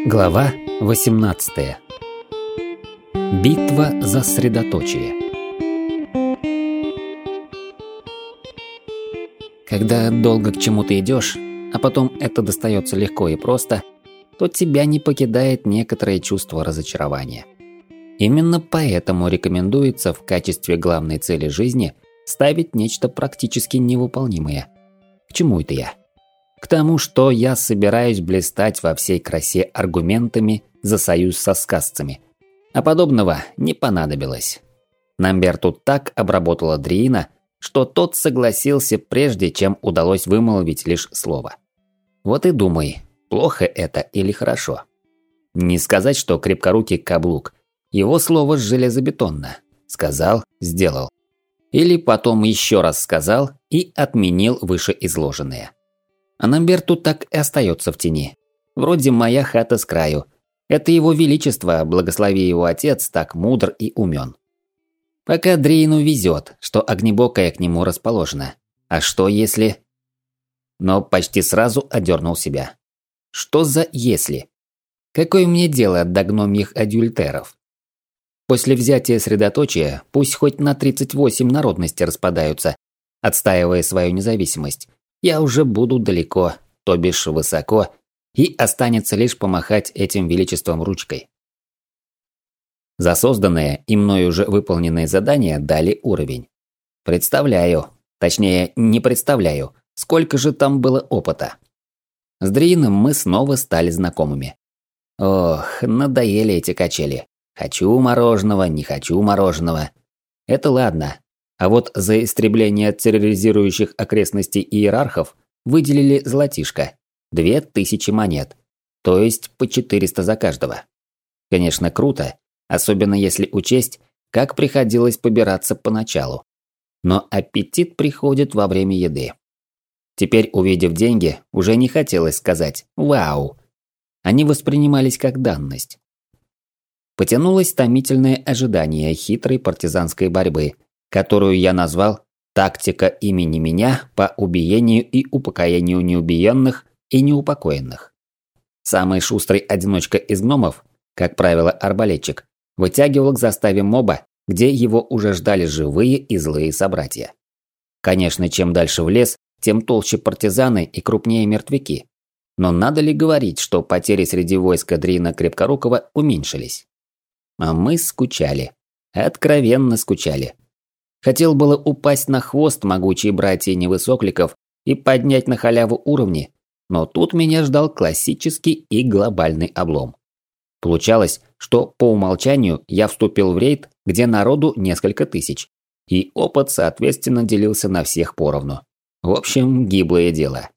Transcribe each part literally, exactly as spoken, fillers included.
Глава восемнадцатая. Битва за средоточие. Когда долго к чему-то идешь, а потом это достается легко и просто, то тебя не покидает некоторое чувство разочарования. Именно поэтому рекомендуется в качестве главной цели жизни ставить нечто практически невыполнимое. К чему это я? К тому, что я собираюсь блистать во всей красе аргументами за союз со сказцами. А подобного не понадобилось. Намберту так обработала Дриина, что тот согласился, прежде чем удалось вымолвить лишь слово. Вот и думай, плохо это или хорошо. Не сказать, что крепкорукий каблук. Его слово железобетонно. Сказал, сделал. Или потом еще раз сказал и отменил вышеизложенное. А Намберту так и остается в тени. Вроде моя хата с краю. Это его величество, благослови его отец, так мудр и умен. Пока Дриину везет, что огнебокая к нему расположена. А что если... Но почти сразу одернул себя. Что за если? Какое мне дело до гномьих адюльтеров? После взятия средоточия пусть хоть на тридцать восемь народностей распадаются, отстаивая свою независимость. Я уже буду далеко, то бишь высоко, и останется лишь помахать этим величеством ручкой. За созданное и мною уже выполненное задание дали уровень. Представляю, точнее не представляю, сколько же там было опыта. С Дриином мы снова стали знакомыми. Ох, надоели эти качели. Хочу мороженого, не хочу мороженого. Это ладно. А вот за истребление терроризирующих окрестностей иерархов выделили золотишко. Две тысячи монет. То есть по четыреста за каждого. Конечно, круто, особенно если учесть, как приходилось побираться поначалу. Но аппетит приходит во время еды. Теперь, увидев деньги, уже не хотелось сказать «Вау!». Они воспринимались как данность. Потянулось томительное ожидание хитрой партизанской борьбы, которую я назвал «Тактика имени меня по убиению и упокоению неубиенных и неупокоенных». Самый шустрый одиночка из гномов, как правило арбалетчик, вытягивал к заставе моба, где его уже ждали живые и злые собратья. Конечно, чем дальше в лес, тем толще партизаны и крупнее мертвяки. Но надо ли говорить, что потери среди войска Дриина Крепкорукова уменьшились? А мы скучали. Откровенно скучали. Хотел было упасть на хвост могучей братьи невысокликов и поднять на халяву уровни, но тут меня ждал классический и глобальный облом. Получалось, что по умолчанию я вступил в рейд, где народу несколько тысяч, и опыт, соответственно, делился на всех поровну. В общем, гиблое дело.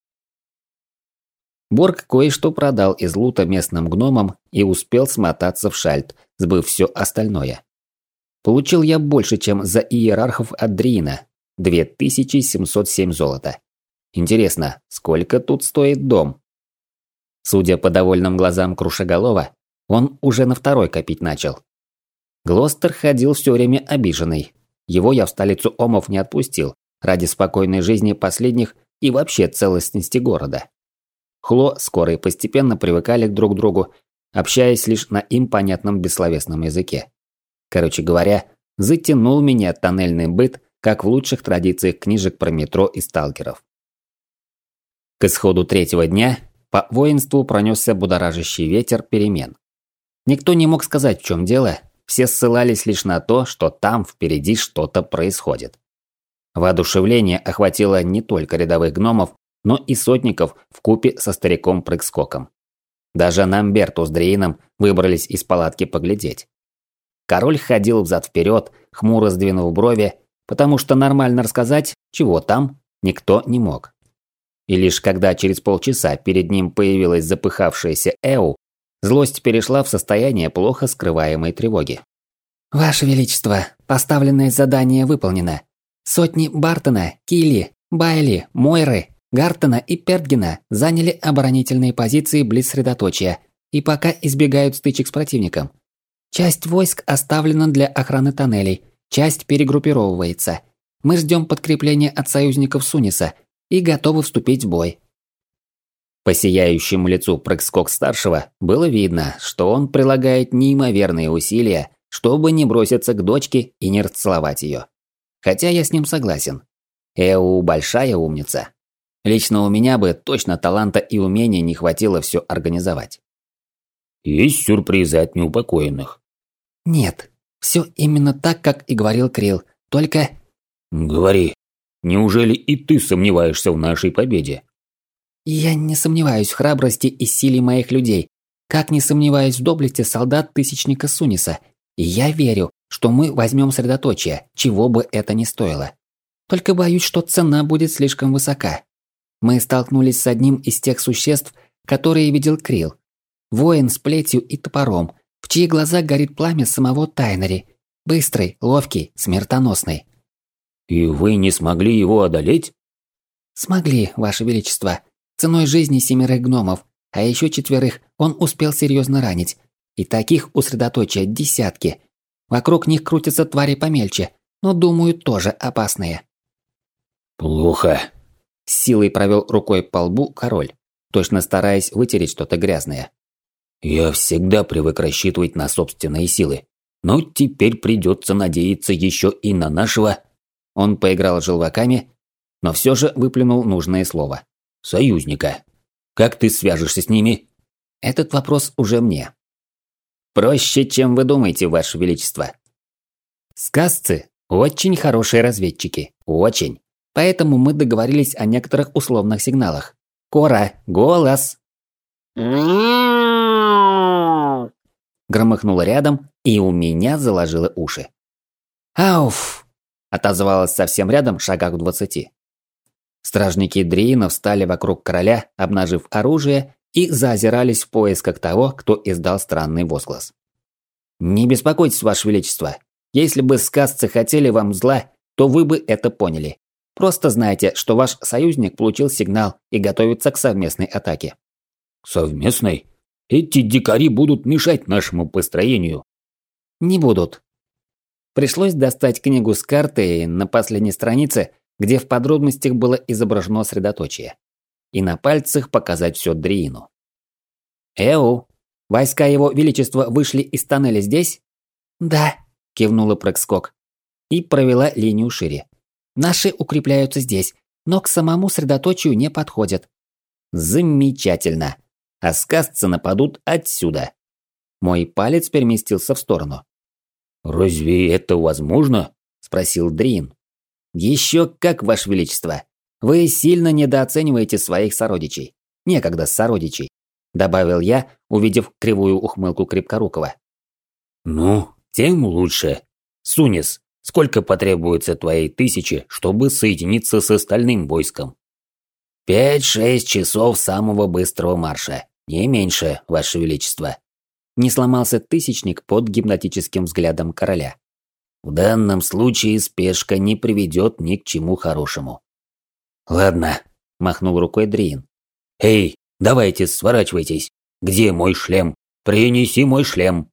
Борг кое-что продал из лута местным гномам и успел смотаться в Шальт, сбыв все остальное. Получил я больше, чем за иерархов от Дриина – две тысячи семьсот семь золота. Интересно, сколько тут стоит дом? Судя по довольным глазам Крушеголова, он уже на второй копить начал. Глостер ходил все время обиженный. Его я в столицу Омов не отпустил, ради спокойной жизни последних и вообще целостности города. Хло скоро и постепенно привыкали друг к другу, общаясь лишь на им понятном бессловесном языке. Короче говоря, затянул меня тоннельный быт, как в лучших традициях книжек про метро и сталкеров. К исходу третьего дня по воинству пронесся будоражащий ветер перемен. Никто не мог сказать, в чем дело, все ссылались лишь на то, что там впереди что-то происходит. Воодушевление охватило не только рядовых гномов, но и сотников вкупе со стариком Прыг-скоком. Даже Намберту с Дриином выбрались из палатки поглядеть. Король ходил взад-вперед, хмуро сдвинув брови, потому что нормально рассказать, чего там, никто не мог. И лишь когда через полчаса перед ним появилась запыхавшаяся Эу, злость перешла в состояние плохо скрываемой тревоги. «Ваше Величество, поставленное задание выполнено. Сотни Бартона, Килли, Байли, Мойры, Гартона и Пертгена заняли оборонительные позиции близ средоточия и пока избегают стычек с противником. Часть войск оставлена для охраны тоннелей, часть перегруппировывается. Мы ждем подкрепления от союзников Суниса и готовы вступить в бой. По сияющему лицу Прыг-скок-старшего было видно, что он прилагает неимоверные усилия, чтобы не броситься к дочке и не расцеловать ее. Хотя я с ним согласен. Эу большая умница. Лично у меня бы точно таланта и умения не хватило все организовать. Есть сюрпризы от неупокоенных? Нет, все именно так, как и говорил Крил, только... Говори, неужели и ты сомневаешься в нашей победе? Я не сомневаюсь в храбрости и силе моих людей, как не сомневаюсь в доблести солдат Тысячника Суниса, и я верю, что мы возьмем средоточие, чего бы это ни стоило. Только боюсь, что цена будет слишком высока. Мы столкнулись с одним из тех существ, которые видел Крил. Воин с плетью и топором, в чьи глаза горит пламя самого Тайнери. Быстрый, ловкий, смертоносный. И вы не смогли его одолеть? Смогли, Ваше Величество. Ценой жизни семерых гномов, а еще четверых он успел серьезно ранить. И таких у средоточия десятки. Вокруг них крутятся твари помельче, но, думаю, тоже опасные. Плохо. С силой провел рукой по лбу король, точно стараясь вытереть что-то грязное. Я всегда привык рассчитывать на собственные силы. Но теперь придется надеяться еще и на нашего... Он поиграл желваками, но все же выплюнул нужное слово. Союзника. Как ты свяжешься с ними? Этот вопрос уже мне. Проще, чем вы думаете, Ваше Величество. Сказцы очень хорошие разведчики. Очень. Поэтому мы договорились о некоторых условных сигналах. Кора, голос! Громыхнуло рядом, и у меня заложило уши. «Ауф!» – отозвалась совсем рядом, шагах в двадцати. Стражники Дриина встали вокруг короля, обнажив оружие, и заозирались в поисках того, кто издал странный возглас. «Не беспокойтесь, Ваше Величество. Если бы сказцы хотели вам зла, то вы бы это поняли. Просто знайте, что ваш союзник получил сигнал и готовится к совместной атаке». Совместной? Эти дикари будут мешать нашему построению. Не будут. Пришлось достать книгу с картой на последней странице, где в подробностях было изображено средоточие. И на пальцах показать все Дриину. «Эу, войска его величества вышли из тоннеля здесь?» «Да», – кивнула Прыг-скок и провела линию шире. «Наши укрепляются здесь, но к самому средоточию не подходят». «Замечательно. А сказцы нападут отсюда». Мой палец переместился в сторону. «Разве это возможно?» – спросил Дриин. «Еще как, Ваше Величество. Вы сильно недооцениваете своих сородичей. Некогда сородичей», – добавил я, увидев кривую ухмылку Крепкорукова. «Ну, тем лучше. Сунис, сколько потребуется твоей тысячи, чтобы соединиться с остальным войском?» «Пять-шесть часов самого быстрого марша. Не меньше, Ваше Величество». Не сломался Тысячник под гипнотическим взглядом короля. «В данном случае спешка не приведет ни к чему хорошему». «Ладно», – махнул рукой Дриин. «Эй, давайте сворачивайтесь. Где мой шлем? Принеси мой шлем».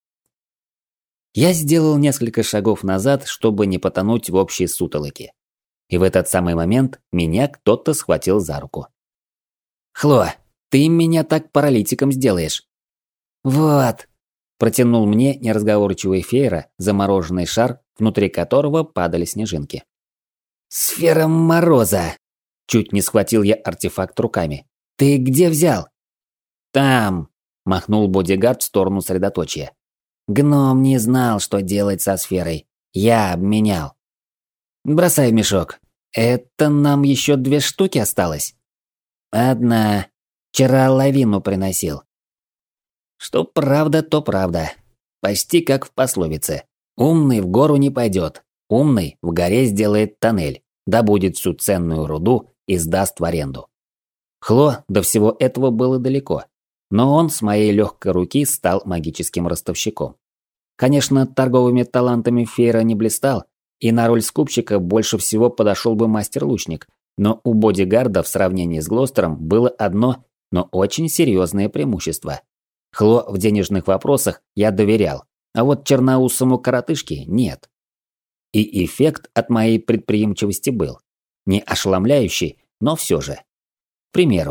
Я сделал несколько шагов назад, чтобы не потонуть в общей сутолоке. И в этот самый момент меня кто-то схватил за руку. «Хло, ты меня так паралитиком сделаешь». «Вот», – протянул мне неразговорчивый Фейра замороженный шар, внутри которого падали снежинки. «Сфера мороза!» – чуть не схватил я артефакт руками. «Ты где взял?» «Там!» – махнул бодигард в сторону средоточия. «Гном не знал, что делать со сферой. Я обменял». «Бросай в мешок. Это нам еще две штуки осталось?» «Одна. Вчера лавину приносил». Что правда, то правда. Почти как в пословице. Умный в гору не пойдет. Умный в горе сделает тоннель, добудет всю ценную руду и сдаст в аренду. Хло до всего этого было далеко. Но он с моей легкой руки стал магическим ростовщиком. Конечно, торговыми талантами Фейра не блистал, и на роль скупщика больше всего подошел бы мастер-лучник, но у бодигарда в сравнении с Глостером было одно, но очень серьезное преимущество. Хло в денежных вопросах я доверял, а вот черноусому коротышке нет. И эффект от моей предприимчивости был. Не ошеломляющий, но все же. К примеру,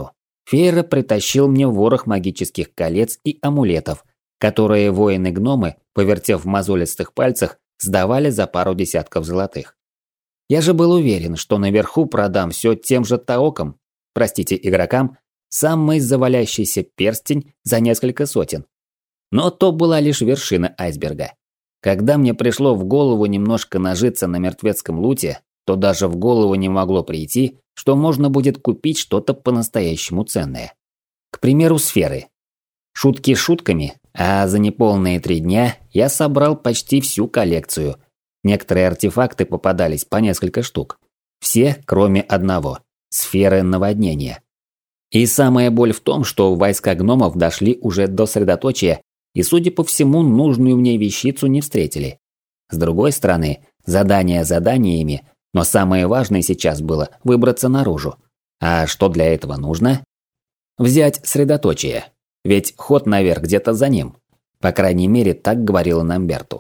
Фейра притащил мне ворох магических колец и амулетов, которые воины-гномы, повертев в мозолистых пальцах, сдавали за пару десятков золотых. Я же был уверен, что наверху продам все тем же таокам, простите, игрокам, самый завалящийся перстень за несколько сотен. Но то была лишь вершина айсберга. Когда мне пришло в голову немножко нажиться на мертвецком луте, то даже в голову не могло прийти, что можно будет купить что-то по-настоящему ценное. К примеру, сферы. Шутки шутками, а за неполные три дня я собрал почти всю коллекцию. Некоторые артефакты попадались по несколько штук. Все, кроме одного – сферы наводнения. И самая боль в том, что войска гномов дошли уже до средоточия и, судя по всему, нужную мне вещицу не встретили. С другой стороны, задания заданиями, но самое важное сейчас было выбраться наружу. А что для этого нужно? Взять средоточие. Ведь ход наверх где-то за ним. По крайней мере, так говорила нам Берту.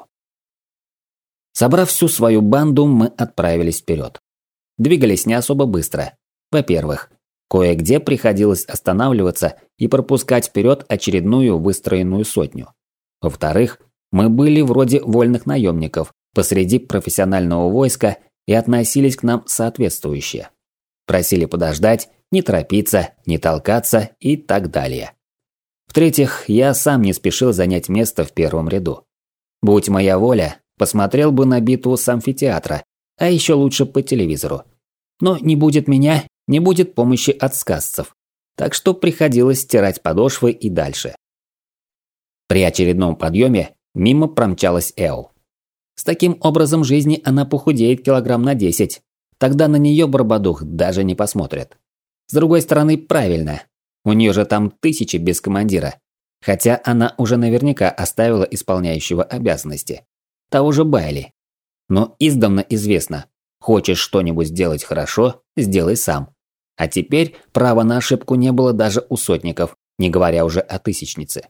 Собрав всю свою банду, мы отправились вперед. Двигались не особо быстро. Во-первых, кое-где приходилось останавливаться и пропускать вперед очередную выстроенную сотню. Во-вторых, мы были вроде вольных наемников посреди профессионального войска и относились к нам соответствующе. Просили подождать, не торопиться, не толкаться и так далее. В-третьих, я сам не спешил занять место в первом ряду. Будь моя воля, посмотрел бы на битву с амфитеатра, а еще лучше по телевизору. Но не будет меня, не будет помощи от сказцев, так что приходилось стирать подошвы и дальше. При очередном подъеме мимо промчалась Эл. С таким образом жизни она похудеет килограмм на десять, тогда на нее Барбадух даже не посмотрит. С другой стороны, правильно, у нее же там тысячи без командира, хотя она уже наверняка оставила исполняющего обязанности, того же Байли. Но издавна известно, хочешь что-нибудь сделать хорошо, сделай сам. А теперь права на ошибку не было даже у сотников, не говоря уже о тысячнице.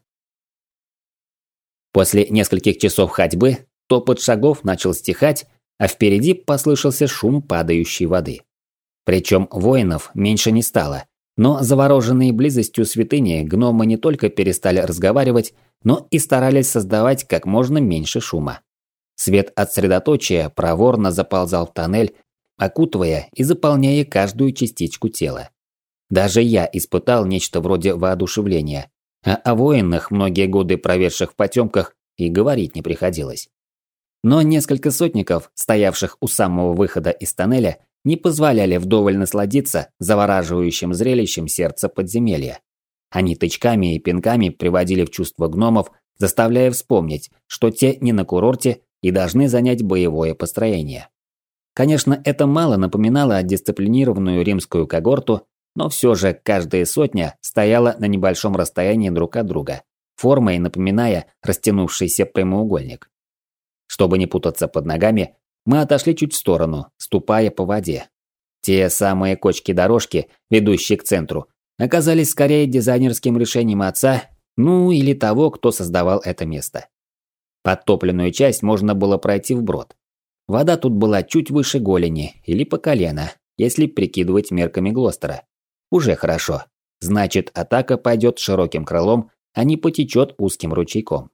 После нескольких часов ходьбы топот шагов начал стихать, а впереди послышался шум падающей воды. Причем воинов меньше не стало, но завороженные близостью святыни гномы не только перестали разговаривать, но и старались создавать как можно меньше шума. Свет от средоточия проворно заползал в тоннель, окутывая и заполняя каждую частичку тела. Даже я испытал нечто вроде воодушевления, а о воинах, многие годы проведших в потемках, и говорить не приходилось. Но несколько сотников, стоявших у самого выхода из тоннеля, не позволяли вдоволь насладиться завораживающим зрелищем сердца подземелья. Они тычками и пинками приводили в чувство гномов, заставляя вспомнить, что те не на курорте и должны занять боевое построение. Конечно, это мало напоминало дисциплинированную римскую когорту, но все же каждая сотня стояла на небольшом расстоянии друг от друга, формой напоминая растянувшийся прямоугольник. Чтобы не путаться под ногами, мы отошли чуть в сторону, ступая по воде. Те самые кочки-дорожки, ведущие к центру, оказались скорее дизайнерским решением отца, ну или того, кто создавал это место. Подтопленную часть можно было пройти вброд. Вода тут была чуть выше голени или по колено, если прикидывать мерками Глостера. Уже хорошо. Значит, атака пойдет широким крылом, а не потечет узким ручейком.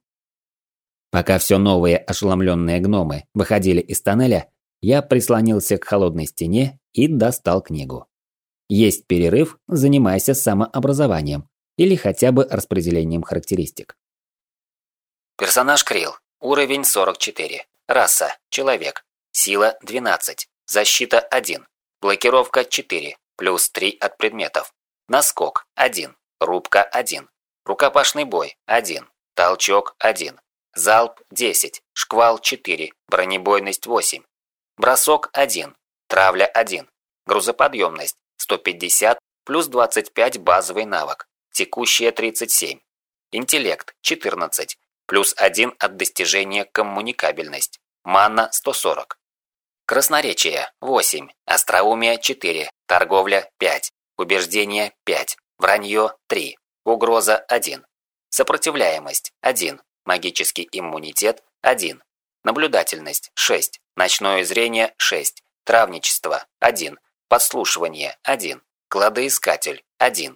Пока все новые ошеломленные гномы выходили из тоннеля, я прислонился к холодной стене и достал книгу. Есть перерыв, занимайся самообразованием или хотя бы распределением характеристик. Персонаж Крил. Уровень сорок четыре. Раса – человек. Сила – двенадцать. Защита – один. Блокировка – четыре. Плюс три от предметов. Наскок – один. Рубка – один. Рукопашный бой – один. Толчок – один. Залп – десять. Шквал – четыре. Бронебойность – восемь. Бросок – один. Травля – один. Грузоподъемность – сто пятьдесят плюс двадцать пять базовый навык. Текущая – тридцать семь. Интеллект – четырнадцать. Плюс один от достижения коммуникабельность. Мана – сто сорок. Красноречие – восемь. Остроумие – четыре. Торговля – пять. Убеждение – пять. Вранье – три. Угроза – один. Сопротивляемость – один. Магический иммунитет – один. Наблюдательность – шесть. Ночное зрение – шесть. Травничество – один. Подслушивание – один. Кладоискатель – один.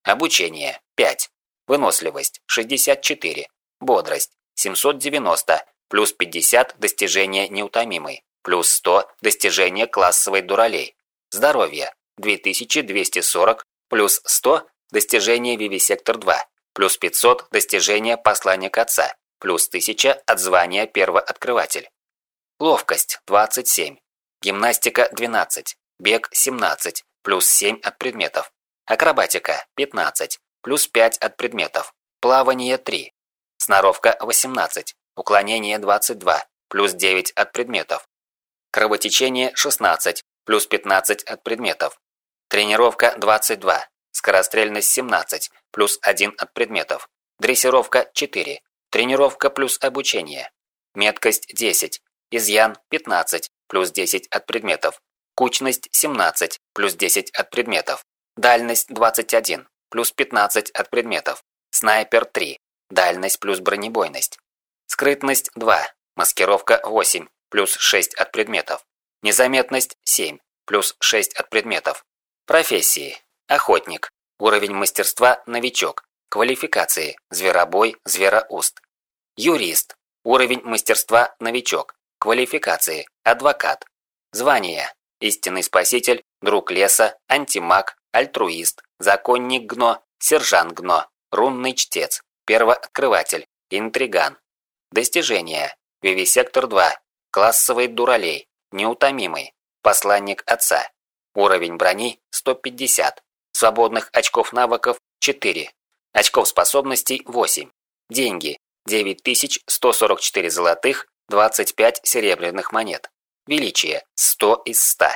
Обучение – пять. Выносливость – шестьдесят четыре. Бодрость – семьсот девяносто. Плюс пятьдесят – достижение неутомимый. Плюс сто – достижение классовой дуралей. Здоровье – две тысячи двести сорок. Плюс сто – достижение Вивисектор два. Плюс пятьсот – достижение посланник отца. Плюс тысяча от звания первооткрыватель. Ловкость – двадцать семь. Гимнастика – двенадцать. Бег – семнадцать. Плюс семь от предметов. Акробатика – пятнадцать. Плюс пять от предметов. Плавание – три. Сноровка – восемнадцать. Уклонение – двадцать два. Плюс девять от предметов. Кровотечение – шестнадцать. Плюс пятнадцать от предметов. Тренировка – двадцать два. Скорострельность – семнадцать. Плюс один от предметов. Дрессировка – четыре. Тренировка плюс обучение. Меткость – десять. Изъян – пятнадцать. Плюс десять от предметов. Кучность – семнадцать. Плюс десять от предметов. Дальность – двадцать один. Плюс пятнадцать от предметов. Снайпер – три. Дальность плюс бронебойность. Скрытность – два. Маскировка – восемь. Плюс шесть от предметов. Незаметность – семь. Плюс шесть от предметов. Профессии. Охотник. Уровень мастерства – новичок. Квалификации. Зверобой, звероуст. Юрист. Уровень мастерства – новичок. Квалификации. Адвокат. Звания. Истинный спаситель, друг леса, антимаг, альтруист, законник ГНО, сержант ГНО, рунный чтец, первооткрыватель, интриган. Достижения. Вивисектор два. Классовый дуралей. Неутомимый. Посланник отца. Уровень брони – сто пятьдесят. Свободных очков навыков – четыре. Очков способностей – восемь. Деньги – девять тысяч сто сорок четыре золотых, двадцать пять серебряных монет. Величие – сто из ста.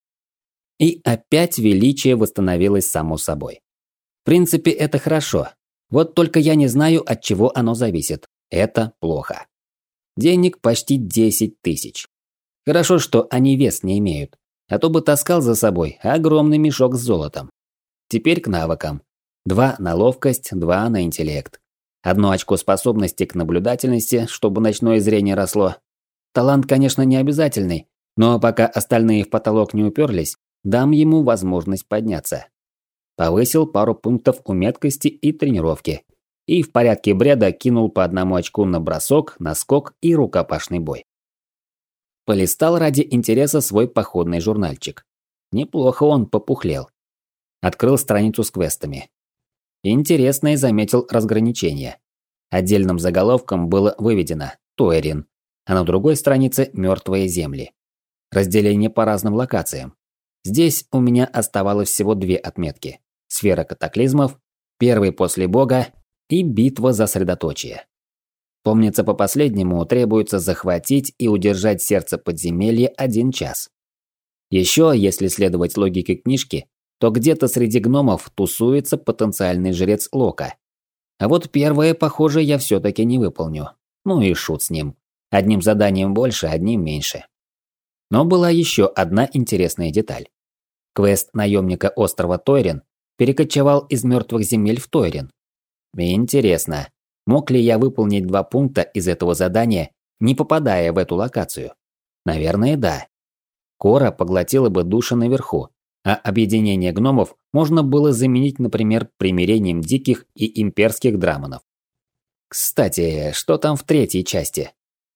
И опять величие восстановилось само собой. В принципе, это хорошо. Вот только я не знаю, от чего оно зависит. Это плохо. Денег почти десять тысяч. Хорошо, что они вес не имеют. А то бы таскал за собой огромный мешок с золотом. Теперь к навыкам. Два на ловкость, два на интеллект. Одно очко способности к наблюдательности, чтобы ночное зрение росло. Талант, конечно, не обязательный, но пока остальные в потолок не уперлись, дам ему возможность подняться. Повысил пару пунктов у меткости и тренировки. И в порядке бреда кинул по одному очку на бросок, наскок и рукопашный бой. Полистал ради интереса свой походный журнальчик. Неплохо он попухлел. Открыл страницу с квестами. Интересно и заметил разграничение. Отдельным заголовком было выведено «Тойрин», а на другой странице «Мертвые земли». Разделение по разным локациям. Здесь у меня оставалось всего две отметки. Сфера катаклизмов, первый после бога и битва за средоточие. Помнится, по последнему требуется захватить и удержать сердце подземелья один час. Еще, если следовать логике книжки, то где-то среди гномов тусуется потенциальный жрец Лока. А вот первое, похоже, я все-таки не выполню. Ну и шут с ним. Одним заданием больше, одним меньше. Но была еще одна интересная деталь. Квест наемника острова Тойрин перекочевал из мертвых земель в Тойрин. Интересно, мог ли я выполнить два пункта из этого задания, не попадая в эту локацию? Наверное, да. Кора поглотила бы души наверху, а объединение гномов можно было заменить, например, примирением диких и имперских драмонов. Кстати, что там в третьей части?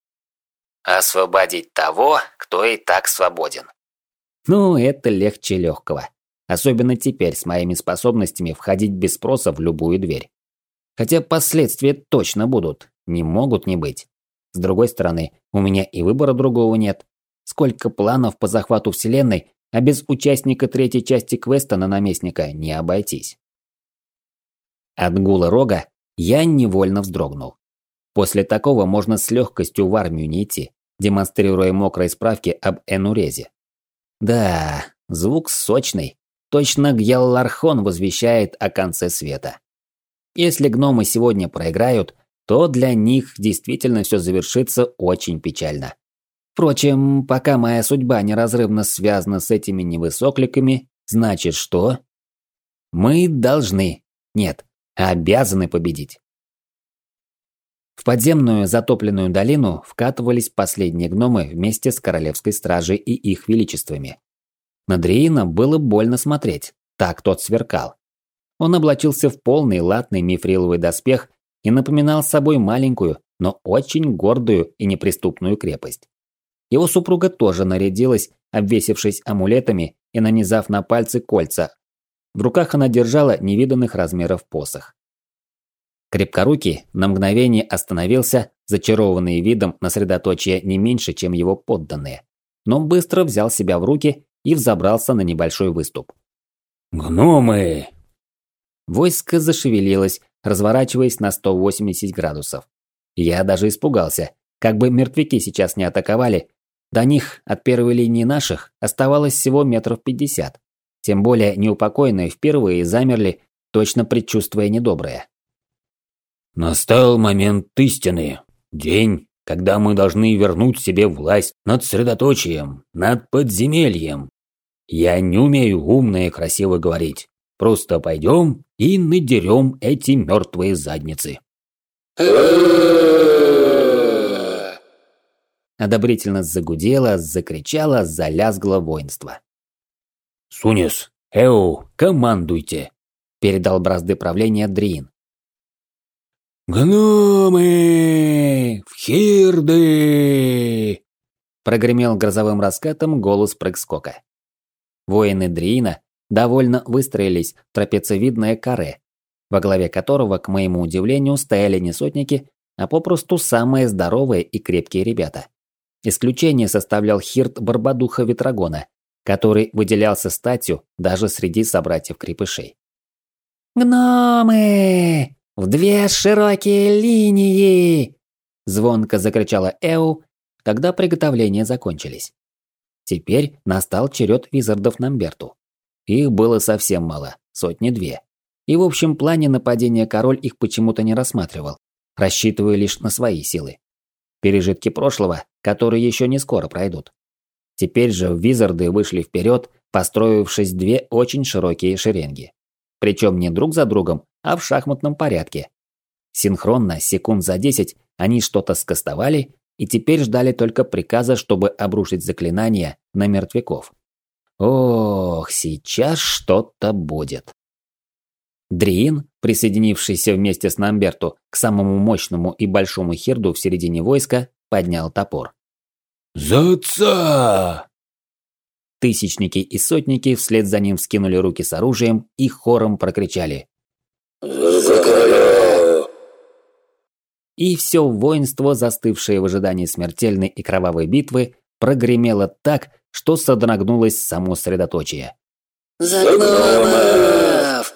Освободить того, кто и так свободен. Ну, это легче легкого. Особенно теперь с моими способностями входить без спроса в любую дверь. Хотя последствия точно будут, не могут не быть. С другой стороны, у меня и выбора другого нет. Сколько планов по захвату вселенной, а без участника третьей части квеста на наместника не обойтись. От гула рога я невольно вздрогнул. После такого можно с легкостью в армию не идти, демонстрируя мокрые справки об Энурезе. Да, звук сочный. Точно Гьяллархон возвещает о конце света. Если гномы сегодня проиграют, то для них действительно все завершится очень печально. Впрочем, пока моя судьба неразрывно связана с этими невысокликами, значит что? Мы должны, нет, обязаны победить. В подземную затопленную долину вкатывались последние гномы вместе с королевской стражей и их величествами. На Дриина было больно смотреть, так тот сверкал. Он облачился в полный латный мифриловый доспех и напоминал собой маленькую, но очень гордую и неприступную крепость. Его супруга тоже нарядилась, обвесившись амулетами и нанизав на пальцы кольца. В руках она держала невиданных размеров посох. Крепкорукий на мгновение остановился, зачарованный видом на средоточие не меньше, чем его подданные, но быстро взял себя в руки и взобрался на небольшой выступ. «Гномы!» Войско зашевелилось, разворачиваясь на сто восемьдесят градусов. Я даже испугался, как бы мертвяки сейчас не атаковали. До них от первой линии наших оставалось всего метров пятьдесят. Тем более неупокоенные впервые замерли, точно предчувствуя недоброе. «Настал момент истины. День, когда мы должны вернуть себе власть над средоточием, над подземельем. Я не умею умно и красиво говорить. Просто пойдем и надерем эти мертвые задницы». Одобрительно загудело, закричало, залязгло воинство. «Сунес, Эу, командуйте!» – передал бразды правления Дриин. «Гномы! В хирды!» – прогремел грозовым раскатом голос прыг-скока. Воины Дриина довольно выстроились в трапециевидное каре, во главе которого, к моему удивлению, стояли не сотники, а попросту самые здоровые и крепкие ребята. Исключение составлял хирд Барбадуха Ветрогона, который выделялся статью даже среди собратьев-крепышей. «Гномы! В две широкие линии!» – звонко закричала Эу, когда приготовления закончились. Теперь настал черед визардов Намберту. Их было совсем мало, сотни-две. И в общем плане нападения король их почему-то не рассматривал, рассчитывая лишь на свои силы. Пережитки прошлого, которые еще не скоро пройдут. Теперь же визарды вышли вперед, построившись в две очень широкие шеренги. Причем не друг за другом, а в шахматном порядке. Синхронно, секунд за десять, они что-то скостовали и теперь ждали только приказа, чтобы обрушить заклинания на мертвяков. Ох, сейчас что-то будет. Дриин, присоединившийся вместе с Намберту к самому мощному и большому хирду в середине войска, поднял топор. «За отца!» Тысячники и сотники вслед за ним вскинули руки с оружием и хором прокричали «За короля!» И все воинство, застывшее в ожидании смертельной и кровавой битвы, прогремело так, что содрогнулось само средоточие. «За гномов!»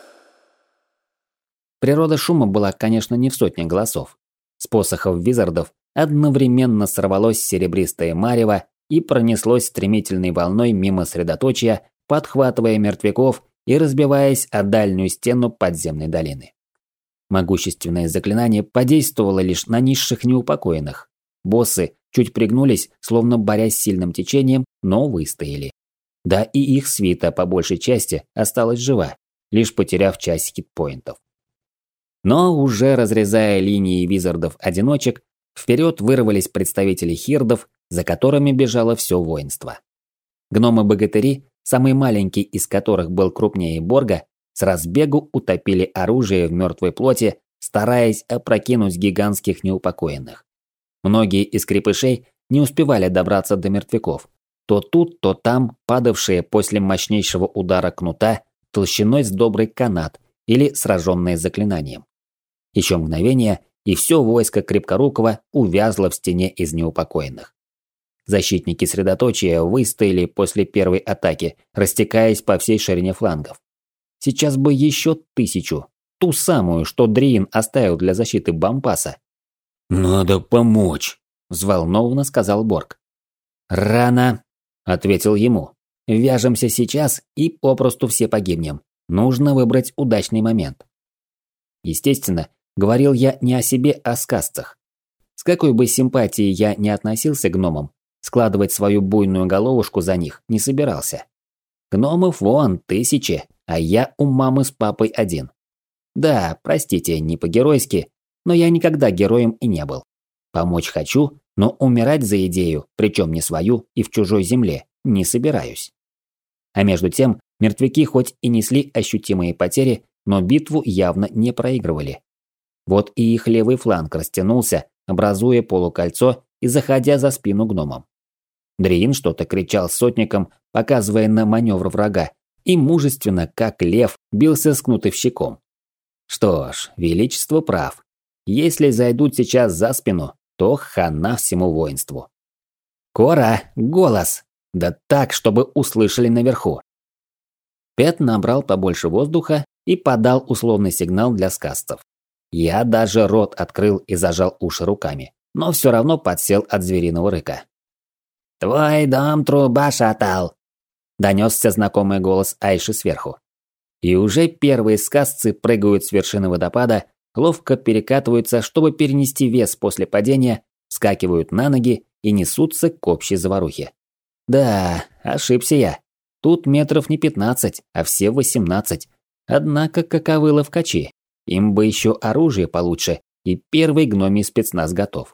Природа шума была, конечно, не в сотне голосов. С посохов визардов одновременно сорвалось серебристое марево и пронеслось стремительной волной мимо средоточия, подхватывая мертвяков и разбиваясь о дальнюю стену подземной долины. Могущественное заклинание подействовало лишь на низших неупокоенных. Боссы чуть пригнулись, словно борясь с сильным течением, но выстояли. Да и их свита по большей части осталась жива, лишь потеряв часть хитпоинтов. Но уже разрезая линии визардов-одиночек, вперед вырвались представители хирдов, за которыми бежало все воинство. Гномы-богатыри, самый маленький из которых был крупнее Борга, с разбегу утопили оружие в мертвой плоти, стараясь опрокинуть гигантских неупокоенных. Многие из крепышей не успевали добраться до мертвяков, то тут, то там падавшие после мощнейшего удара кнута толщиной с добрый канат или сраженные заклинанием. Еще мгновение, и все войско Крепкорукого увязло в стене из неупокоенных. Защитники средоточия выстояли после первой атаки, растекаясь по всей ширине флангов. Сейчас бы еще тысячу, ту самую, что Дриин оставил для защиты Бампаса. «Надо помочь», – взволнованно сказал Борг. «Рано», – ответил ему. «Вяжемся сейчас и попросту все погибнем. Нужно выбрать удачный момент». Естественно, говорил я не о себе, а о сказцах. С какой бы симпатией я ни относился к гномам, складывать свою буйную головушку за них не собирался. Гномов вон тысячи, а я у мамы с папой один. Да, простите, не по-геройски, но я никогда героем и не был. Помочь хочу, но умирать за идею, причем не свою и в чужой земле, не собираюсь. А между тем, мертвяки хоть и несли ощутимые потери, но битву явно не проигрывали. Вот и их левый фланг растянулся, образуя полукольцо и заходя за спину гномам. Дриин что-то кричал сотникам, показывая на маневр врага, и мужественно, как лев, бился с кнутовщиком. Что ж, Величество прав. Если зайдут сейчас за спину, то хана всему воинству. «Кора, голос! Да так, чтобы услышали наверху!» Пэт набрал побольше воздуха и подал условный сигнал для сказцев. Я даже рот открыл и зажал уши руками, но все равно подсел от звериного рыка. «Твой дом труба шатал!» – донесся знакомый голос Айши сверху. И уже первые сказцы прыгают с вершины водопада, ловко перекатываются, чтобы перенести вес после падения, вскакивают на ноги и несутся к общей заварухе. Да, ошибся я. Тут метров не пятнадцать, а все восемнадцать. Однако каковы ловкачи. Им бы еще оружие получше, и первый гномий спецназ готов.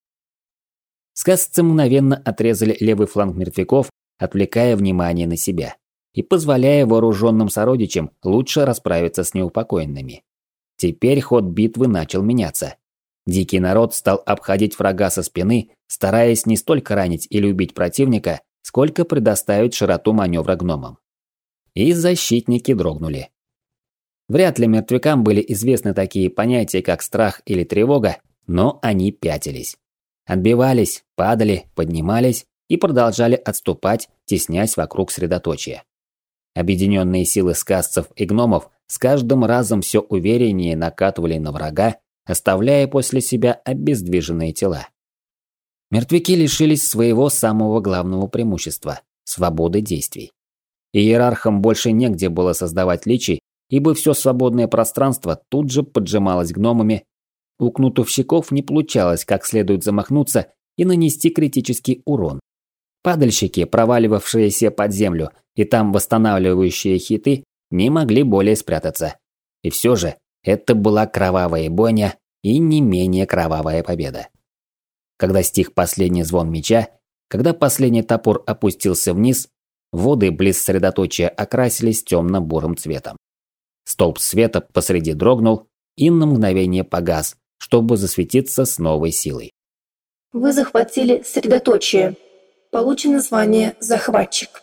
Сказцы мгновенно отрезали левый фланг мертвяков, отвлекая внимание на себя и позволяя вооруженным сородичам лучше расправиться с неупокоенными. Теперь ход битвы начал меняться. Дикий народ стал обходить врага со спины, стараясь не столько ранить или убить противника, сколько предоставить широту маневра гномам. И защитники дрогнули. Вряд ли мертвякам были известны такие понятия, как страх или тревога, но они пятились. Отбивались, падали, поднимались и продолжали отступать, теснясь вокруг средоточия. Объединенные силы сказцев и гномов с каждым разом все увереннее накатывали на врага, оставляя после себя обездвиженные тела. Мертвяки лишились своего самого главного преимущества – свободы действий. Иерархам больше негде было создавать личий, ибо все свободное пространство тут же поджималось гномами. У кнутовщиков не получалось как следует замахнуться и нанести критический урон. Падальщики, проваливавшиеся под землю и там восстанавливающие хиты, не могли более спрятаться. И все же это была кровавая бойня и не менее кровавая победа. Когда стих последний звон меча, когда последний топор опустился вниз, воды близ средоточия окрасились темно-бурым цветом. Столб света посреди дрогнул и на мгновение погас, чтобы засветиться с новой силой. Вы захватили средоточие. Получено звание «Захватчик».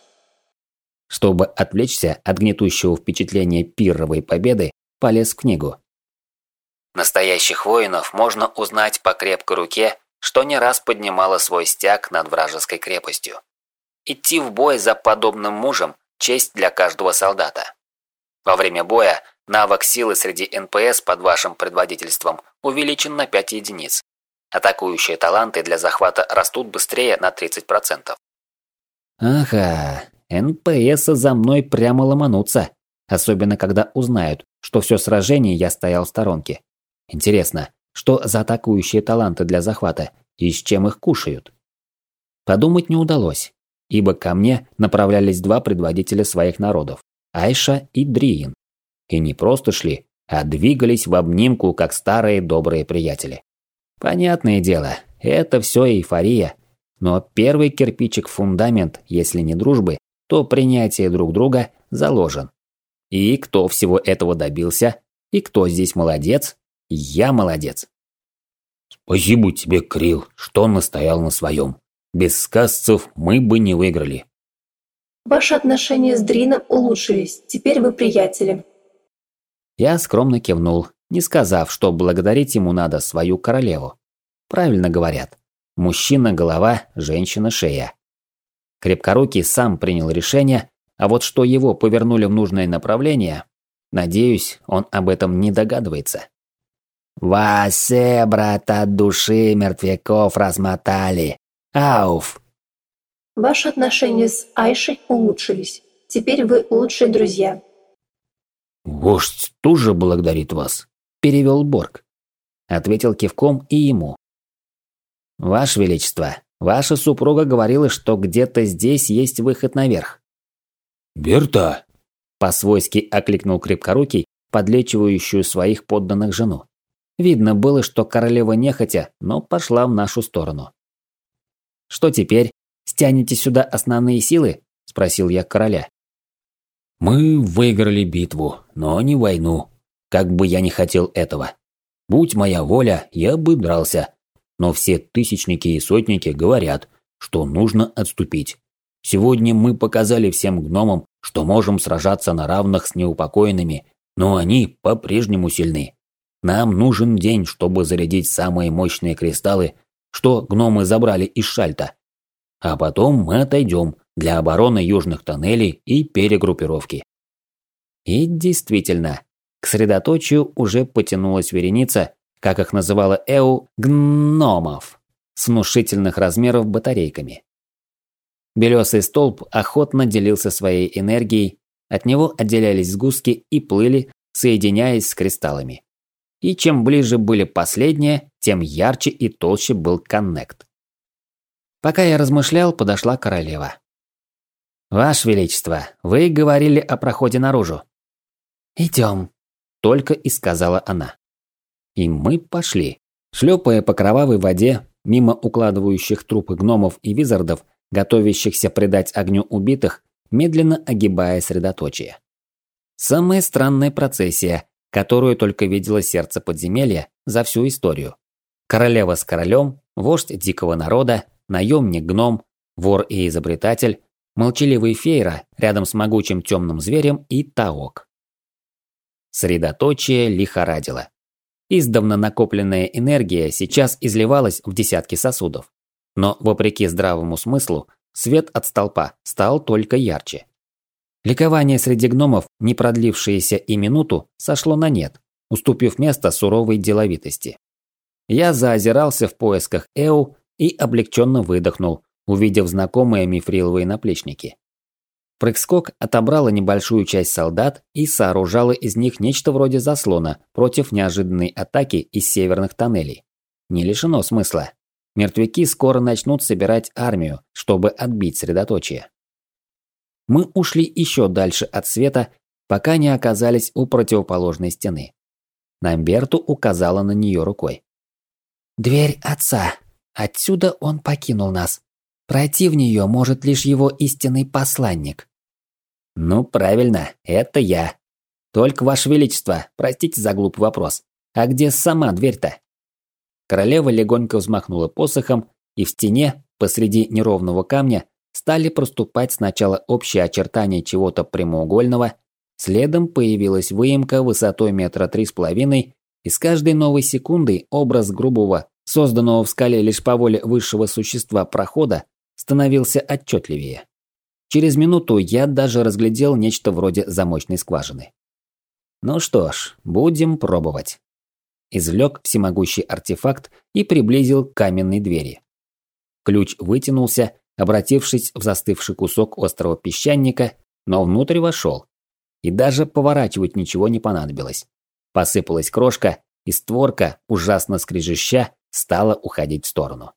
Чтобы отвлечься от гнетущего впечатления пирровой победы, полез в книгу. Настоящих воинов можно узнать по крепкой руке, что не раз поднимала свой стяг над вражеской крепостью. Идти в бой за подобным мужем – честь для каждого солдата. Во время боя навык силы среди эн пэ эс под вашим предводительством увеличен на пять единиц. Атакующие таланты для захвата растут быстрее на тридцать процентов. Ага, эн пэ эсы за мной прямо ломанутся, особенно когда узнают, что все сражение я стоял в сторонке. Интересно, что за атакующие таланты для захвата и с чем их кушают? Подумать не удалось, ибо ко мне направлялись два предводителя своих народов – Айша и Дриин. И не просто шли, а двигались в обнимку, как старые добрые приятели. Понятное дело, это все эйфория, но первый кирпичик в фундамент, если не дружбы, то принятие друг друга заложен. И кто всего этого добился? И кто здесь молодец? Я молодец. Спасибо тебе, Крил, что настоял на своем. Без сказцев мы бы не выиграли. Ваши отношения с Дрином улучшились, теперь вы приятели. Я скромно кивнул, не сказав, что благодарить ему надо свою королеву. Правильно говорят. Мужчина – голова, женщина – шея. Крепкорукий сам принял решение, а вот что его повернули в нужное направление, надеюсь, он об этом не догадывается. «Вас все, брат, от души мертвяков размотали. Ауф!» Ваши отношения с Айшей улучшились. Теперь вы лучшие друзья. «Вождь тоже благодарит вас», – перевел Борг. Ответил кивком и ему. «Ваше Величество, ваша супруга говорила, что где-то здесь есть выход наверх». «Берта!» – по-свойски окликнул крепкорукий, подлечивающую своих подданных жену. Видно было, что королева нехотя, но пошла в нашу сторону. «Что теперь? Стянете сюда основные силы?» – спросил я короля. Мы выиграли битву, но не войну. Как бы я ни хотел этого. Будь моя воля, я бы дрался. Но все тысячники и сотники говорят, что нужно отступить. Сегодня мы показали всем гномам, что можем сражаться на равных с неупокоенными, но они по-прежнему сильны. Нам нужен день, чтобы зарядить самые мощные кристаллы, что гномы забрали из Шальта. А потом мы отойдем для обороны южных тоннелей и перегруппировки. И действительно, к средоточию уже потянулась вереница, как их называла Эу, гномов, с внушительных размеров батарейками. Белесый столб охотно делился своей энергией, от него отделялись сгустки и плыли, соединяясь с кристаллами. И чем ближе были последние, тем ярче и толще был коннект. Пока я размышлял, подошла королева. «Ваше Величество, вы говорили о проходе наружу». «Идем», – только и сказала она. И мы пошли, шлепая по кровавой воде, мимо укладывающих трупы гномов и визардов, готовящихся предать огню убитых, медленно огибая средоточие. Самая странная процессия, которую только видело сердце подземелья за всю историю. Королева с королем, вождь дикого народа, наемник-гном, вор и изобретатель, молчаливый фейра рядом с могучим темным зверем и таок. Средоточие лихорадило. Издавна накопленная энергия сейчас изливалась в десятки сосудов. Но, вопреки здравому смыслу, свет от столпа стал только ярче. Ликование среди гномов, не продлившееся и минуту, сошло на нет, уступив место суровой деловитости. Я заозирался в поисках Эу и облегченно выдохнул, увидев знакомые мифриловые наплечники. Прыг-скок отобрала небольшую часть солдат и сооружала из них нечто вроде заслона против неожиданной атаки из северных тоннелей. Не лишено смысла. Мертвяки скоро начнут собирать армию, чтобы отбить средоточие. Мы ушли еще дальше от света, пока не оказались у противоположной стены. Намберту указала на нее рукой. «Дверь отца. Отсюда он покинул нас. Пройти в нее может лишь его истинный посланник». «Ну, правильно, это я. Только, Ваше Величество, простите за глупый вопрос. А где сама дверь-то?» Королева легонько взмахнула посохом, и в стене, посреди неровного камня, стали проступать сначала общие очертания чего-то прямоугольного, следом появилась выемка высотой метра три с половиной, и с каждой новой секундой образ грубого, созданного в скале лишь по воле высшего существа прохода, становился отчетливее. Через минуту я даже разглядел нечто вроде замочной скважины. Ну что ж, будем пробовать. Извлек всемогущий артефакт и приблизил к каменной двери. Ключ вытянулся, обратившись в застывший кусок острого песчаника, но внутрь вошел. И даже поворачивать ничего не понадобилось. Посыпалась крошка, и створка, ужасно скрежеща, стала уходить в сторону.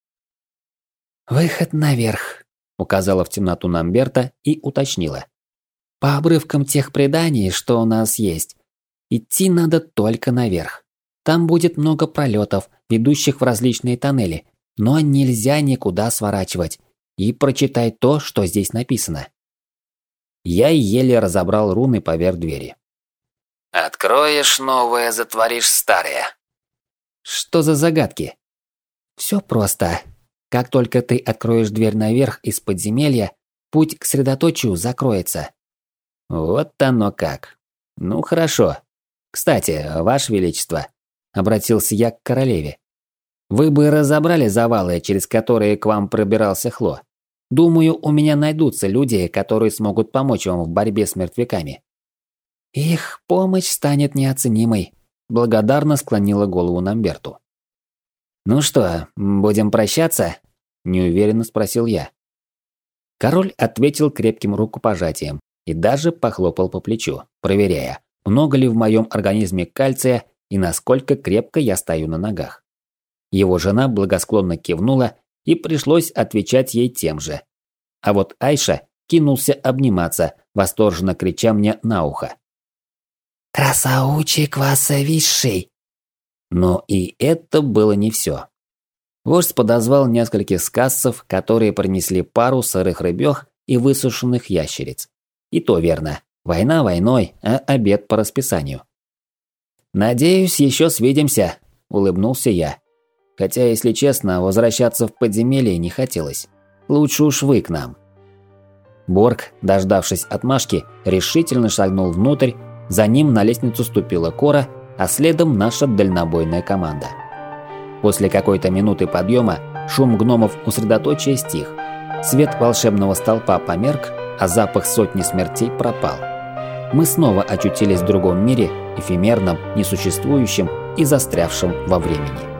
«Выход наверх», – указала в темноту Намберта и уточнила. «По обрывкам тех преданий, что у нас есть, идти надо только наверх. Там будет много пролетов, ведущих в различные тоннели, но нельзя никуда сворачивать. И прочитай то, что здесь написано». Я еле разобрал руны поверх двери. «Откроешь новое, затворишь старое». Что за загадки? Все просто. Как только ты откроешь дверь наверх из подземелья, путь к средоточию закроется. Вот оно как. Ну хорошо. Кстати, Ваше Величество, обратился я к королеве. Вы бы разобрали завалы, через которые к вам пробирался Хло. Думаю, у меня найдутся люди, которые смогут помочь вам в борьбе с мертвяками. Их помощь станет неоценимой, благодарно склонила голову Намберту. Ну что, будем прощаться? Неуверенно спросил я. Король ответил крепким рукопожатием и даже похлопал по плечу, проверяя, много ли в моем организме кальция и насколько крепко я стою на ногах. Его жена благосклонно кивнула, и пришлось отвечать ей тем же. А вот Айша кинулся обниматься, восторженно крича мне на ухо. «Красавчик васовейший!» Но и это было не все. Вождь подозвал нескольких сказцев, которые принесли пару сырых рыбёх и высушенных ящериц. И то верно, Война войной, а обед по расписанию. «Надеюсь, еще свидимся», – улыбнулся я. Хотя, если честно, возвращаться в подземелье не хотелось. Лучше уж вы к нам. Борг, дождавшись отмашки, решительно шагнул внутрь, за ним на лестницу ступила Кора, а следом наша дальнобойная команда. После какой-то минуты подъема шум гномов у средоточия стих. Свет волшебного столпа померк, а запах сотни смертей пропал. Мы снова очутились в другом мире, эфемерном, несуществующем и застрявшем во времени.